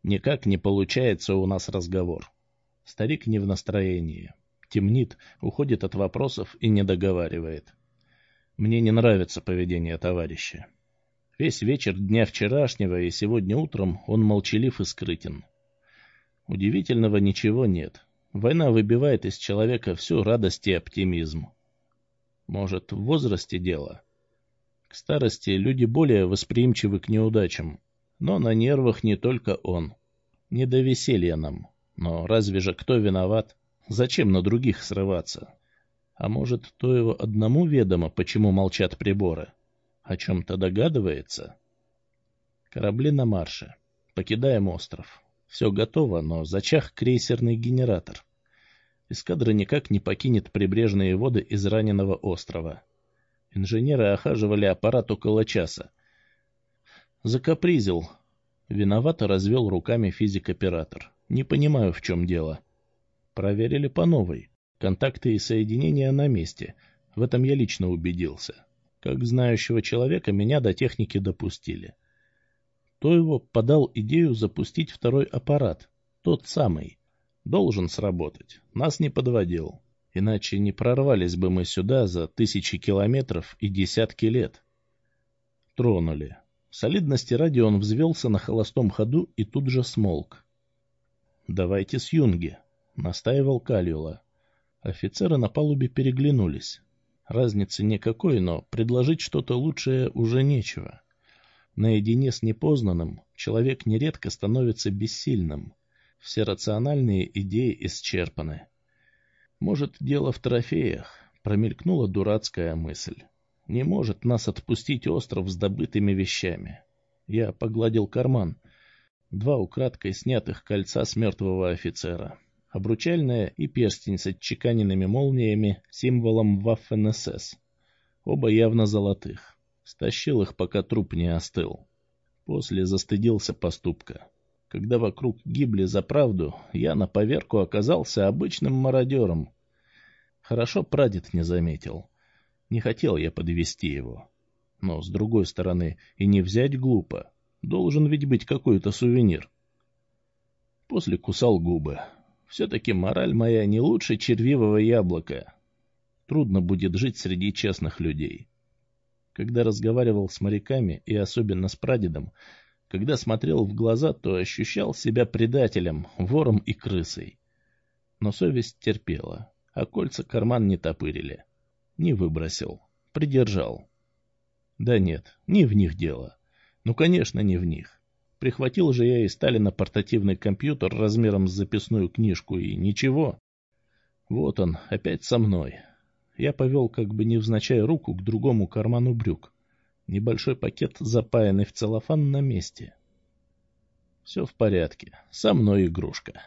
Никак не получается у нас разговор. Старик не в настроении. Темнит, уходит от вопросов и не договаривает. Мне не нравится поведение товарища. Весь вечер дня вчерашнего и сегодня утром он молчалив и скрытен. Удивительного ничего нет. Война выбивает из человека всю радость и оптимизм. Может, в возрасте дело? К старости люди более восприимчивы к неудачам. Но на нервах не только он. Не до веселья нам. Но разве же кто виноват? Зачем на других срываться? А может, то его одному ведомо, почему молчат приборы? О чем-то догадывается? Корабли на марше. Покидаем остров. Все готово, но зачах крейсерный генератор. Эскадра никак не покинет прибрежные воды израненного острова. Инженеры охаживали аппарат около часа. Закапризил. Виновато развел руками физик-оператор. Не понимаю, в чем дело. Проверили по новой. Контакты и соединения на месте. В этом я лично убедился. Как знающего человека меня до техники допустили. То его подал идею запустить второй аппарат. Тот самый. Должен сработать. Нас не подводил. Иначе не прорвались бы мы сюда за тысячи километров и десятки лет. Тронули. В солидности ради он взвелся на холостом ходу и тут же смолк. «Давайте с юнги», — настаивал Кальюла. Офицеры на палубе переглянулись. Разницы никакой, но предложить что-то лучшее уже нечего. Наедине с непознанным человек нередко становится бессильным. Все рациональные идеи исчерпаны. Может, дело в трофеях, промелькнула дурацкая мысль. Не может нас отпустить остров с добытыми вещами. Я погладил карман. 2 украдкой снятых кольца с мертвого офицера. Обручальное и перстень с отчеканенными молниями, символом Waffen-СС. Оба явно золотых. Стащил их, пока труп не остыл. После застыдился поступка. Когда вокруг гибли за правду, я на поверку оказался обычным мародером. Хорошо прадед не заметил. Не хотел я подвести его. Но, с другой стороны, и не взять глупо. Должен ведь быть какой-то сувенир. После кусал губы. Все-таки мораль моя не лучше червивого яблока. Трудно будет жить среди честных людей. Когда разговаривал с моряками, и особенно с прадедом, когда смотрел в глаза, то ощущал себя предателем, вором и крысой. Но совесть терпела, а кольца карман не топырили. Не выбросил, придержал. Да нет, не в них дело. Ну, конечно, не в них. Прихватил же я из Сталина портативный компьютер размером с записную книжку, и ничего. Вот он, опять со мной. Я повел как бы невзначай руку к другому карману брюк. Небольшой пакет, запаянный в целлофан, на месте. Все в порядке, со мной игрушка.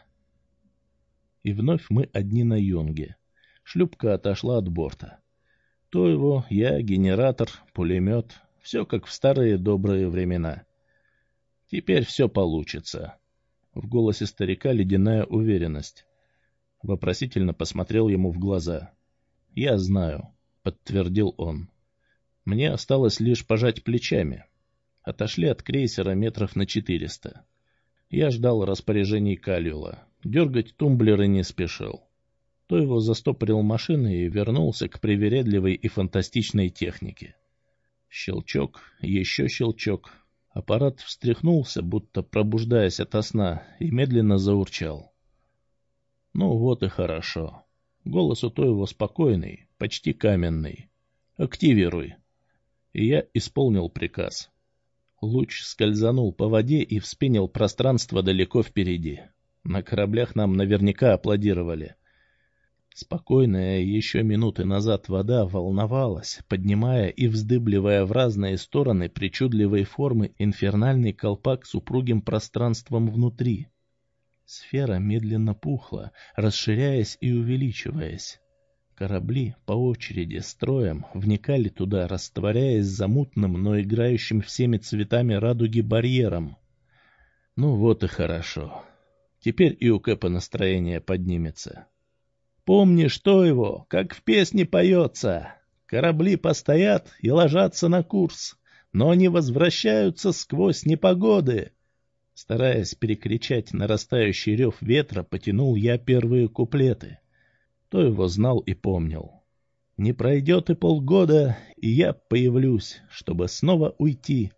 И вновь мы одни на юнге. Шлюпка отошла от борта. То его, я, генератор, пулемет. Все как в старые добрые времена. Теперь все получится. В голосе старика ледяная уверенность. Вопросительно посмотрел ему в глаза. «Я знаю», — подтвердил он. Мне осталось лишь пожать плечами. Отошли от крейсера метров на 400. Я ждал распоряжений Кальюла. Дергать тумблеры не спешил. То его застопорил машины и вернулся к привередливой и фантастичной технике. Щелчок, еще щелчок. Аппарат встряхнулся, будто пробуждаясь ото сна, и медленно заурчал. Ну вот и хорошо. Голос у Тоева спокойный, почти каменный. «Активируй». И я исполнил приказ. Луч скользанул по воде и вспенил пространство далеко впереди. На кораблях нам наверняка аплодировали. Спокойная еще минуты назад вода волновалась, поднимая и вздыбливая в разные стороны причудливой формы инфернальный колпак с упругим пространством внутри. Сфера медленно пухла, расширяясь и увеличиваясь. Корабли по очереди строем вникали туда, растворяясь за мутным, но играющим всеми цветами радуги барьером. Ну вот и хорошо. Теперь и у Кэпа настроение поднимется. Помни, что его, как в песне поется. Корабли постоят и ложатся на курс, но не возвращаются сквозь непогоды. Стараясь перекричать нарастающий рев ветра, потянул я первые куплеты. Тойво знал и помнил. Не пройдет и полгода, и я появлюсь, чтобы снова уйти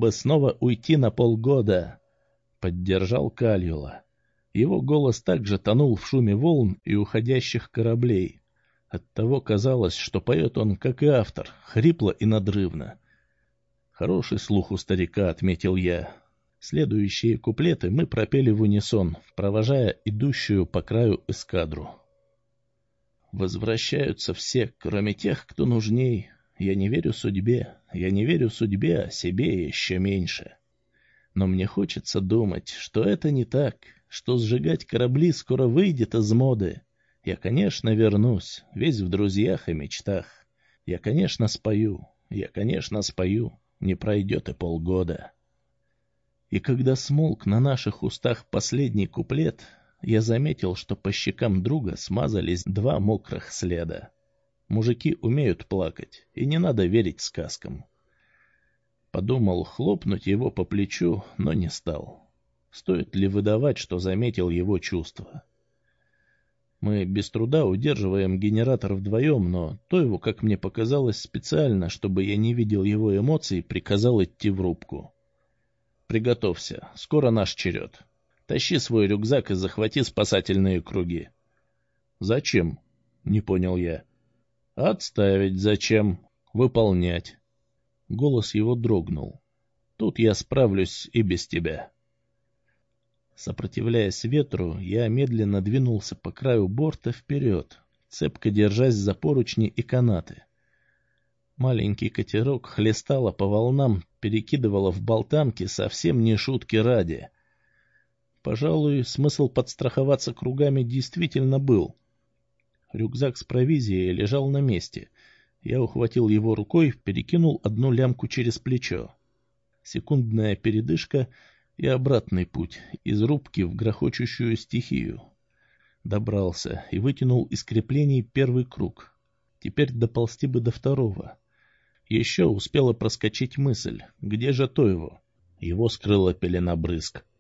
на полгода. Поддержал Кальюла. Его голос также тонул в шуме волн и уходящих кораблей. Оттого казалось, что поет он, как и автор, хрипло и надрывно. Хороший слух у старика, отметил я. Следующие куплеты мы пропели в унисон, провожая идущую по краю эскадру. Возвращаются все, кроме тех, кто нужней. Я не верю судьбе, а себе еще меньше. Но мне хочется думать, что это не так, что сжигать корабли скоро выйдет из моды. Я, конечно, вернусь, весь в друзьях и мечтах. Я, конечно, спою, не пройдет и полгода. И когда смолк на наших устах последний куплет, я заметил, что по щекам друга смазались 2 мокрых следа. Мужики умеют плакать, и не надо верить сказкам. Подумал хлопнуть его по плечу, но не стал. Стоит ли выдавать, что заметил его чувства? Мы без труда удерживаем генератор вдвоем, но Тойву, как мне показалось, специально, чтобы я не видел его эмоций, приказал идти в рубку. «Приготовься, скоро наш черед. Тащи свой рюкзак и захвати спасательные круги». «Зачем?» — не понял я. «Отставить зачем? Выполнять». Голос его дрогнул. «Тут я справлюсь и без тебя». Сопротивляясь ветру, я медленно двинулся по краю борта вперед, цепко держась за поручни и канаты. Маленький катерок хлестало по волнам, перекидывало в болтанки совсем не шутки ради. Пожалуй, смысл подстраховаться кругами действительно был. Рюкзак с провизией лежал на месте. Я ухватил его рукой, перекинул одну лямку через плечо. Секундная передышка и обратный путь из рубки в грохочущую стихию. Добрался и вытянул из креплений первый круг. Теперь доползти бы до второго. Еще успела проскочить мысль, где же Тойво? Его скрыла пелена брызг.